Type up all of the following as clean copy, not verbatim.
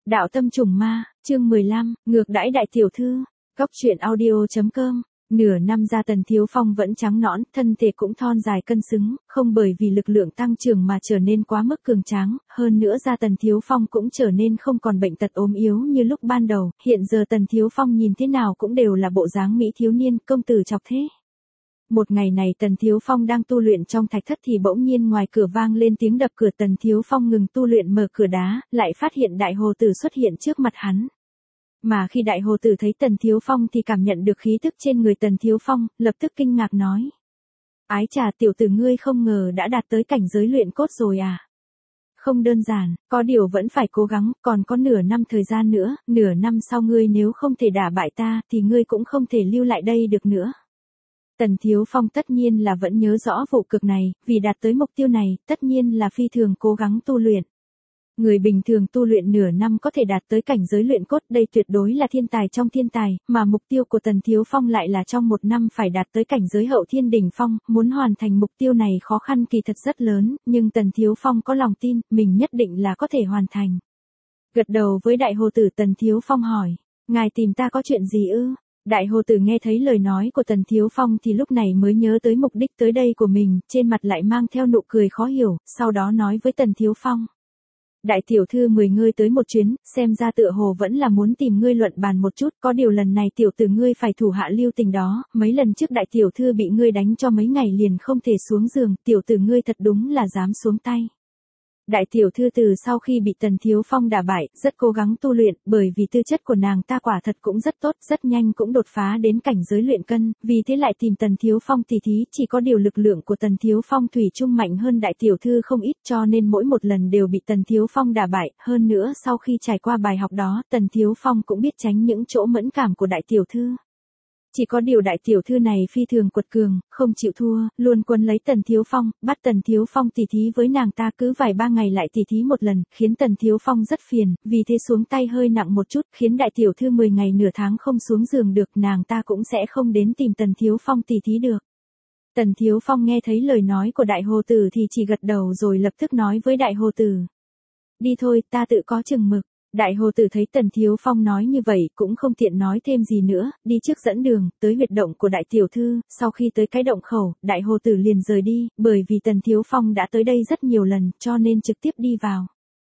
Đạo tâm trùng ma, chương 15, ngược đãi đại tiểu thư. Góc truyện audio.com. Nửa năm ra Tần Thiếu Phong vẫn trắng nõn, thân thể cũng thon dài cân xứng, không bởi vì lực lượng tăng trưởng mà trở nên quá mức cường tráng, hơn nữa ra Tần Thiếu Phong cũng trở nên không còn bệnh tật ốm yếu như lúc ban đầu, hiện giờ Tần Thiếu Phong nhìn thế nào cũng đều là bộ dáng mỹ thiếu niên, công tử chọc thế. Một ngày này Tần Thiếu Phong đang tu luyện trong thạch thất thì bỗng nhiên ngoài cửa vang lên tiếng đập cửa. Tần Thiếu Phong ngừng tu luyện mở cửa đá, lại phát hiện Đại Hồ Tử xuất hiện trước mặt hắn. Mà khi Đại Hồ Tử thấy Tần Thiếu Phong thì cảm nhận được khí tức trên người Tần Thiếu Phong, lập tức kinh ngạc nói. Ái chà, tiểu tử ngươi không ngờ đã đạt tới cảnh giới luyện cốt rồi à? Không đơn giản, có điều vẫn phải cố gắng, còn có nửa năm thời gian nữa, nửa năm sau ngươi nếu không thể đả bại ta thì ngươi cũng không thể lưu lại đây được nữa. Tần Thiếu Phong tất nhiên là vẫn nhớ rõ vụ cực này, vì đạt tới mục tiêu này, tất nhiên là phi thường cố gắng tu luyện. Người bình thường tu luyện nửa năm có thể đạt tới cảnh giới luyện cốt, đây tuyệt đối là thiên tài trong thiên tài, mà mục tiêu của Tần Thiếu Phong lại là trong một năm phải đạt tới cảnh giới hậu thiên đỉnh phong, muốn hoàn thành mục tiêu này khó khăn kỳ thật rất lớn, nhưng Tần Thiếu Phong có lòng tin, mình nhất định là có thể hoàn thành. Gật đầu với Đại Hồ Tử, Tần Thiếu Phong hỏi, ngài tìm ta có chuyện gì ư? Đại Hồ Tử nghe thấy lời nói của Tần Thiếu Phong thì lúc này mới nhớ tới mục đích tới đây của mình, trên mặt lại mang theo nụ cười khó hiểu, sau đó nói với Tần Thiếu Phong. Đại tiểu thư mời ngươi tới một chuyến, xem ra tựa hồ vẫn là muốn tìm ngươi luận bàn một chút, có điều lần này tiểu tử ngươi phải thủ hạ lưu tình đó, mấy lần trước đại tiểu thư bị ngươi đánh cho mấy ngày liền không thể xuống giường, tiểu tử ngươi thật đúng là dám xuống tay. Đại tiểu thư từ sau khi bị Tần Thiếu Phong đả bại, rất cố gắng tu luyện, bởi vì tư chất của nàng ta quả thật cũng rất tốt, rất nhanh cũng đột phá đến cảnh giới luyện cân, vì thế lại tìm Tần Thiếu Phong tỉ thí, chỉ có điều lực lượng của Tần Thiếu Phong thủy chung mạnh hơn đại tiểu thư không ít, cho nên mỗi một lần đều bị Tần Thiếu Phong đả bại, hơn nữa sau khi trải qua bài học đó, Tần Thiếu Phong cũng biết tránh những chỗ mẫn cảm của đại tiểu thư. Chỉ có điều đại tiểu thư này phi thường quật cường, không chịu thua, luôn quấn lấy Tần Thiếu Phong, bắt Tần Thiếu Phong tỉ thí với nàng ta, cứ vài ba ngày lại tỉ thí một lần, khiến Tần Thiếu Phong rất phiền, vì thế xuống tay hơi nặng một chút, khiến đại tiểu thư 10 ngày nửa tháng không xuống giường được, nàng ta cũng sẽ không đến tìm Tần Thiếu Phong tỉ thí được. Tần Thiếu Phong nghe thấy lời nói của Đại Hồ Tử thì chỉ gật đầu rồi lập tức nói với Đại Hồ Tử. Đi thôi, ta tự có chừng mực. Đại Hồ Tử thấy Tần Thiếu Phong nói như vậy cũng không tiện nói thêm gì nữa, đi trước dẫn đường, tới huyệt động của đại tiểu thư, sau khi tới cái động khẩu, Đại Hồ Tử liền rời đi, bởi vì Tần Thiếu Phong đã tới đây rất nhiều lần, cho nên trực tiếp đi vào.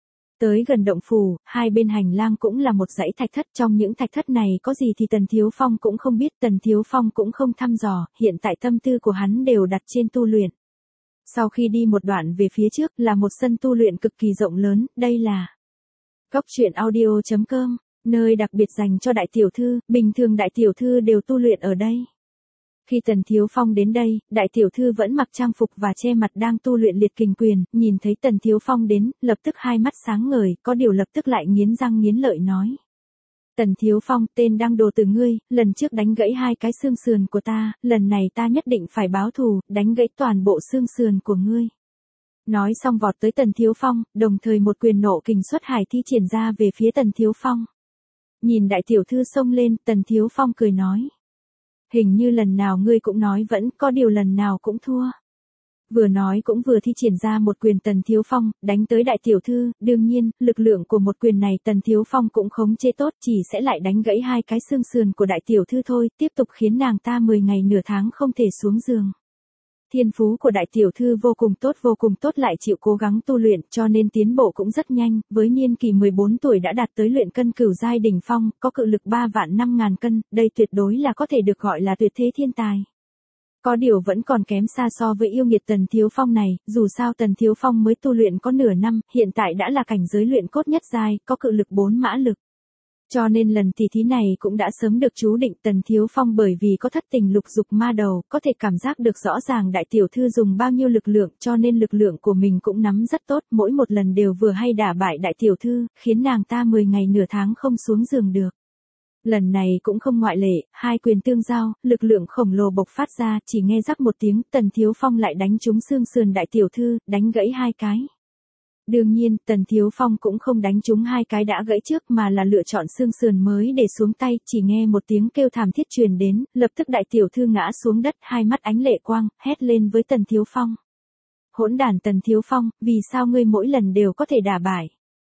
Tới gần động phủ, hai bên hành lang cũng là một dãy thạch thất, trong những thạch thất này có gì thì Tần Thiếu Phong cũng không biết, Tần Thiếu Phong cũng không thăm dò, hiện tại tâm tư của hắn đều đặt trên tu luyện. Sau khi đi một đoạn về phía trước là một sân tu luyện cực kỳ rộng lớn, đây là Góc truyện audio.com, nơi đặc biệt dành cho đại tiểu thư, bình thường đại tiểu thư đều tu luyện ở đây. Khi Tần Thiếu Phong đến đây, đại tiểu thư vẫn mặc trang phục và che mặt đang tu luyện liệt kình quyền, nhìn thấy Tần Thiếu Phong đến, lập tức hai mắt sáng ngời, có điều lập tức lại nghiến răng nghiến lợi nói. Tần Thiếu Phong, tên đang đồ từ ngươi, lần trước đánh gãy hai cái xương sườn của ta, lần này ta nhất định phải báo thù, đánh gãy toàn bộ xương sườn của ngươi. Nói xong vọt tới Tần Thiếu Phong, đồng thời một quyền nộ kình xuất hải thi triển ra về phía Tần Thiếu Phong. Nhìn đại tiểu thư xông lên, Tần Thiếu Phong cười nói. Hình như lần nào ngươi cũng nói vẫn, có điều lần nào cũng thua. Vừa nói cũng vừa thi triển ra một quyền Tần Thiếu Phong, đánh tới đại tiểu thư, đương nhiên, lực lượng của một quyền này Tần Thiếu Phong cũng khống chế tốt, chỉ sẽ lại đánh gãy hai cái xương sườn của đại tiểu thư thôi, tiếp tục khiến nàng ta 10 ngày nửa tháng không thể xuống giường. Thiên phú của đại tiểu thư vô cùng tốt lại chịu cố gắng tu luyện cho nên tiến bộ cũng rất nhanh, với niên kỳ 14 tuổi đã đạt tới luyện cân cửu giai đỉnh phong, có cự lực 3.500.000 cân, đây tuyệt đối là có thể được gọi là tuyệt thế thiên tài. Có điều vẫn còn kém xa so với yêu nghiệt Tần Thiếu Phong này, dù sao Tần Thiếu Phong mới tu luyện có nửa năm, hiện tại đã là cảnh giới luyện cốt nhất giai, có cự lực 4 mã lực. Cho nên lần tỉ thí này cũng đã sớm được chú định. Tần Thiếu Phong bởi vì có thất tình lục dục ma đầu, có thể cảm giác được rõ ràng đại tiểu thư dùng bao nhiêu lực lượng, cho nên lực lượng của mình cũng nắm rất tốt, mỗi một lần đều vừa hay đả bại đại tiểu thư, khiến nàng ta 10 ngày nửa tháng không xuống giường được. Lần này cũng không ngoại lệ, hai quyền tương giao, lực lượng khổng lồ bộc phát ra, chỉ nghe rắc một tiếng, Tần Thiếu Phong lại đánh trúng xương sườn đại tiểu thư, đánh gãy hai cái. Đương nhiên, Tần Thiếu Phong cũng không đánh trúng hai cái đã gãy trước mà là lựa chọn xương sườn mới để xuống tay, chỉ nghe một tiếng kêu thảm thiết truyền đến, lập tức đại tiểu thư ngã xuống đất, hai mắt ánh lệ quang, hét lên với Tần Thiếu Phong. Hỗn đản Tần Thiếu Phong, vì sao ngươi mỗi lần đều có thể đả bại?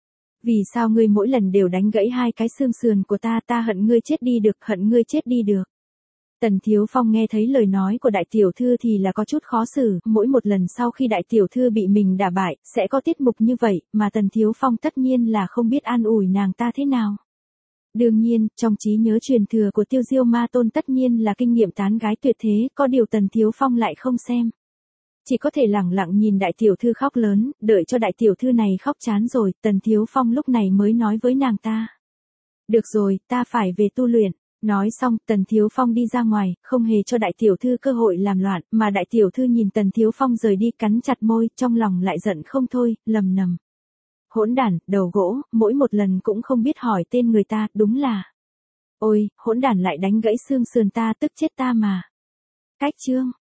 Vì sao ngươi mỗi lần đều đánh gãy hai cái xương sườn của ta, ta hận ngươi chết đi được, hận ngươi chết đi được. Tần Thiếu Phong nghe thấy lời nói của đại tiểu thư thì là có chút khó xử, mỗi một lần sau khi đại tiểu thư bị mình đả bại, sẽ có tiết mục như vậy, mà Tần Thiếu Phong tất nhiên là không biết an ủi nàng ta thế nào. Đương nhiên, trong trí nhớ truyền thừa của Tiêu Diêu Ma Tôn tất nhiên là kinh nghiệm tán gái tuyệt thế, có điều Tần Thiếu Phong lại không xem. Chỉ có thể lẳng lặng nhìn đại tiểu thư khóc lớn, đợi cho đại tiểu thư này khóc chán rồi, Tần Thiếu Phong lúc này mới nói với nàng ta. Được rồi, ta phải về tu luyện. Nói xong, Tần Thiếu Phong đi ra ngoài, không hề cho đại tiểu thư cơ hội làm loạn, mà đại tiểu thư nhìn Tần Thiếu Phong rời đi cắn chặt môi, trong lòng lại giận không thôi, lầm nầm. Hỗn đản, đầu gỗ, mỗi một lần cũng không biết hỏi tên người ta, đúng là. Ôi, hỗn đản lại đánh gãy xương sườn ta, tức chết ta mà. Cách chương.